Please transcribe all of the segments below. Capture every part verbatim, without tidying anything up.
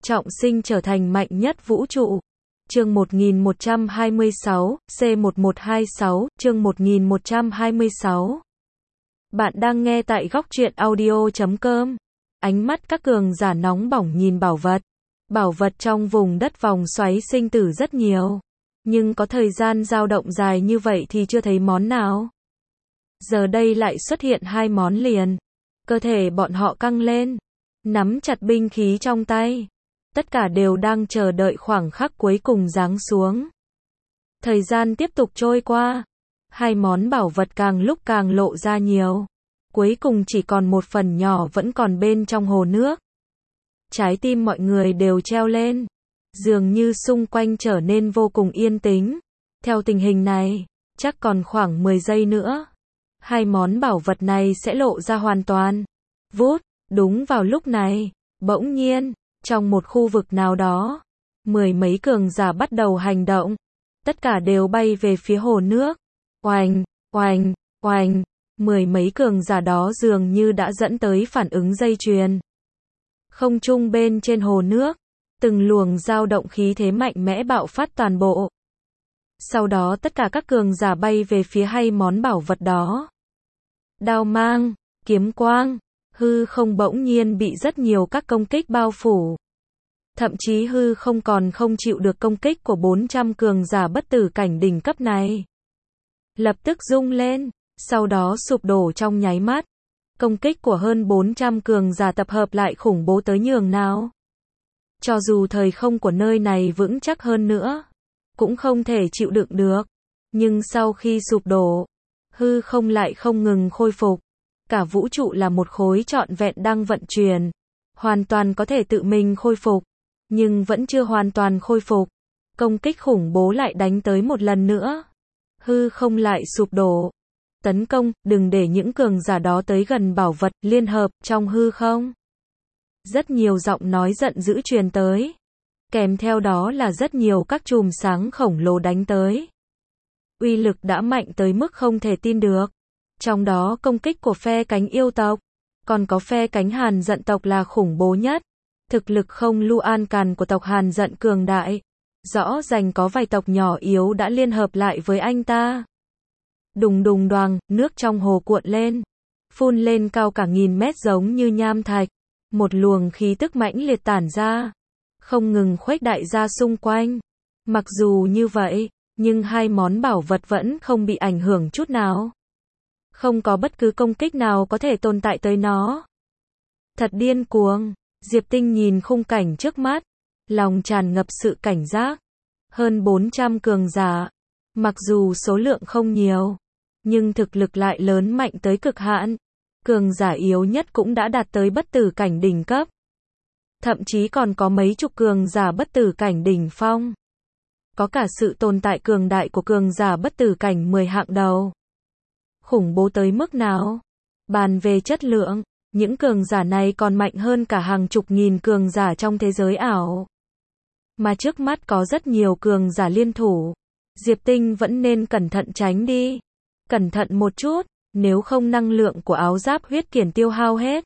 trọng sinh trở thành mạnh nhất vũ trụ. Chương một nghìn một trăm hai mươi sáu, C một một hai sáu, chương một nghìn một trăm hai mươi sáu. Bạn đang nghe tại góc truyện audio chấm com. Ánh mắt các cường giả nóng bỏng nhìn bảo vật. Bảo vật trong vùng đất vòng xoáy sinh tử rất nhiều. Nhưng có thời gian dao động dài như vậy thì chưa thấy món nào. Giờ đây lại xuất hiện hai món liền. Cơ thể bọn họ căng lên. Nắm chặt binh khí trong tay. Tất cả đều đang chờ đợi khoảng khắc cuối cùng giáng xuống. Thời gian tiếp tục trôi qua. Hai món bảo vật càng lúc càng lộ ra nhiều. Cuối cùng chỉ còn một phần nhỏ vẫn còn bên trong hồ nước. Trái tim mọi người đều treo lên. Dường như xung quanh trở nên vô cùng yên tĩnh. Theo tình hình này, chắc còn khoảng mười giây nữa. Hai món bảo vật này sẽ lộ ra hoàn toàn. Vút, đúng vào lúc này, bỗng nhiên, trong một khu vực nào đó, mười mấy cường giả bắt đầu hành động. Tất cả đều bay về phía hồ nước. Oành, oành, oành. Mười mấy cường giả đó dường như đã dẫn tới phản ứng dây chuyền. Không trung bên trên hồ nước, từng luồng dao động khí thế mạnh mẽ bạo phát toàn bộ. Sau đó tất cả các cường giả bay về phía hai món bảo vật đó. Đao mang, kiếm quang, hư không bỗng nhiên bị rất nhiều các công kích bao phủ. Thậm chí hư không còn không chịu được công kích của bốn trăm cường giả bất tử cảnh đỉnh cấp này. Lập tức rung lên, sau đó sụp đổ trong nháy mắt. Công kích của hơn bốn trăm cường giả tập hợp lại khủng bố tới nhường nào. Cho dù thời không của nơi này vững chắc hơn nữa, cũng không thể chịu đựng được. Nhưng sau khi sụp đổ, hư không lại không ngừng khôi phục. Cả vũ trụ là một khối trọn vẹn đang vận chuyển. Hoàn toàn có thể tự mình khôi phục. Nhưng vẫn chưa hoàn toàn khôi phục. Công kích khủng bố lại đánh tới một lần nữa. Hư không lại sụp đổ. Tấn công, đừng để những cường giả đó tới gần bảo vật, liên hợp, trong hư không. Rất nhiều giọng nói giận dữ truyền tới. Kèm theo đó là rất nhiều các chùm sáng khổng lồ đánh tới. Uy lực đã mạnh tới mức không thể tin được. Trong đó công kích của phe cánh yêu tộc, còn có phe cánh Hàn Dận tộc là khủng bố nhất. Thực lực không lưu an càn của tộc Hàn Dận cường đại. Rõ ràng có vài tộc nhỏ yếu đã liên hợp lại với anh ta. Đùng đùng đoàng, nước trong hồ cuộn lên. Phun lên cao cả nghìn mét giống như nham thạch. Một luồng khí tức mãnh liệt tản ra. Không ngừng khuếch đại ra xung quanh. Mặc dù như vậy, nhưng hai món bảo vật vẫn không bị ảnh hưởng chút nào. Không có bất cứ công kích nào có thể tồn tại tới nó. Thật điên cuồng. Diệp Tinh nhìn khung cảnh trước mắt. Lòng tràn ngập sự cảnh giác. Hơn bốn trăm cường giả. Mặc dù số lượng không nhiều, nhưng thực lực lại lớn mạnh tới cực hạn. Cường giả yếu nhất cũng đã đạt tới bất tử cảnh đỉnh cấp. Thậm chí còn có mấy chục cường giả bất tử cảnh đỉnh phong. Có cả sự tồn tại cường đại của cường giả bất tử cảnh mười hạng đầu. Khủng bố tới mức nào? Bàn về chất lượng, những cường giả này còn mạnh hơn cả hàng chục nghìn cường giả trong thế giới ảo. Mà trước mắt có rất nhiều cường giả liên thủ. Diệp Tinh vẫn nên cẩn thận tránh đi. Cẩn thận một chút, nếu không năng lượng của áo giáp huyết kiển tiêu hao hết.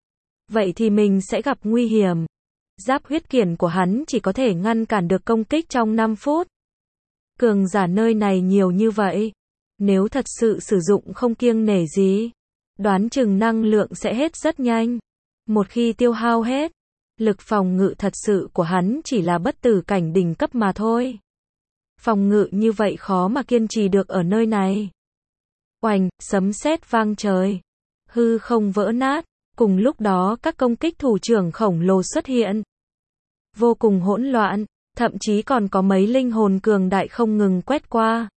Vậy thì mình sẽ gặp nguy hiểm. Giáp huyết kiển của hắn chỉ có thể ngăn cản được công kích trong năm phút. Cường giả nơi này nhiều như vậy. Nếu thật sự sử dụng không kiêng nể gì, đoán chừng năng lượng sẽ hết rất nhanh. Một khi tiêu hao hết, lực phòng ngự thật sự của hắn chỉ là bất tử cảnh đỉnh cấp mà thôi. Phòng ngự như vậy khó mà kiên trì được ở nơi này. Oành, sấm sét vang trời. Hư không vỡ nát. Cùng lúc đó các công kích thủ trưởng khổng lồ xuất hiện. Vô cùng hỗn loạn. Thậm chí còn có mấy linh hồn cường đại không ngừng quét qua.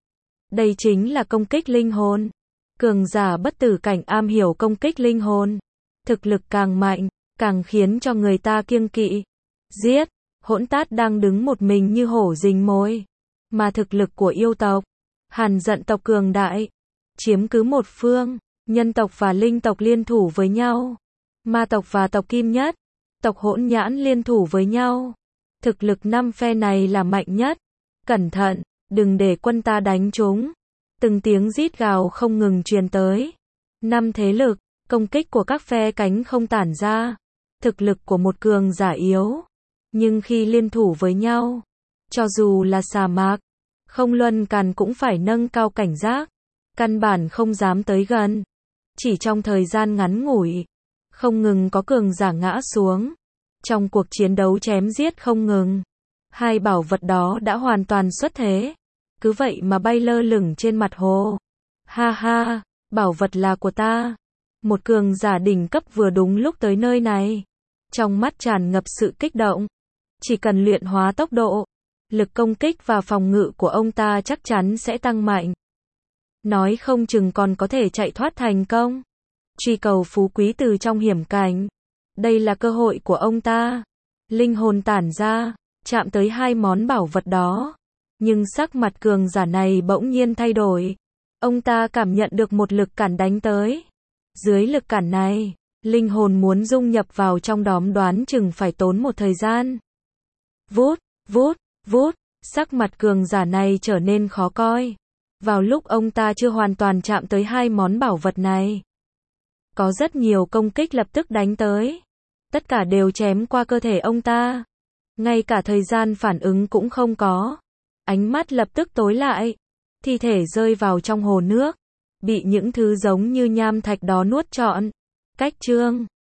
Đây chính là công kích linh hồn. Cường giả bất tử cảnh am hiểu công kích linh hồn. Thực lực càng mạnh, càng khiến cho người ta kiêng kỵ. Giết. Hỗn Tát đang đứng một mình như hổ rình mồi. Mà thực lực của yêu tộc, Hàn Dận tộc cường đại, chiếm cứ một phương. Nhân tộc và linh tộc liên thủ với nhau. Ma tộc và tộc Kim Nhất, tộc Hỗn Nhãn liên thủ với nhau. Thực lực năm phe này là mạnh nhất. Cẩn thận, đừng để quân ta đánh chúng. Từng tiếng rít gào không ngừng truyền tới. Năm thế lực, công kích của các phe cánh không tản ra. Thực lực của một cường giả yếu, Nhưng khi liên thủ với nhau, cho dù là xà mạc, không luân càn cũng phải nâng cao cảnh giác, căn bản không dám tới gần. Chỉ trong thời gian ngắn ngủi, không ngừng có cường giả ngã xuống. Trong cuộc chiến đấu chém giết không ngừng, hai bảo vật đó đã hoàn toàn xuất thế. Cứ vậy mà bay lơ lửng trên mặt hồ. Ha ha, bảo vật là của ta. Một cường giả đỉnh cấp vừa đúng lúc tới nơi này. Trong mắt tràn ngập sự kích động. Chỉ cần luyện hóa tốc độ, lực công kích và phòng ngự của ông ta chắc chắn sẽ tăng mạnh. Nói không chừng còn có thể chạy thoát thành công. Truy cầu phú quý từ trong hiểm cảnh. Đây là cơ hội của ông ta. Linh hồn tản ra, chạm tới hai món bảo vật đó. Nhưng sắc mặt cường giả này bỗng nhiên thay đổi. Ông ta cảm nhận được một lực cản đánh tới. Dưới lực cản này, linh hồn muốn dung nhập vào trong đóm đoán chừng phải tốn một thời gian. Vút, vút, vút, sắc mặt cường giả này trở nên khó coi. Vào lúc ông ta chưa hoàn toàn chạm tới hai món bảo vật này, có rất nhiều công kích lập tức đánh tới. Tất cả đều chém qua cơ thể ông ta. Ngay cả thời gian phản ứng cũng không có. Ánh mắt lập tức tối lại. Thi thể rơi vào trong hồ nước. Bị những thứ giống như nham thạch đó nuốt trọn. Cách chương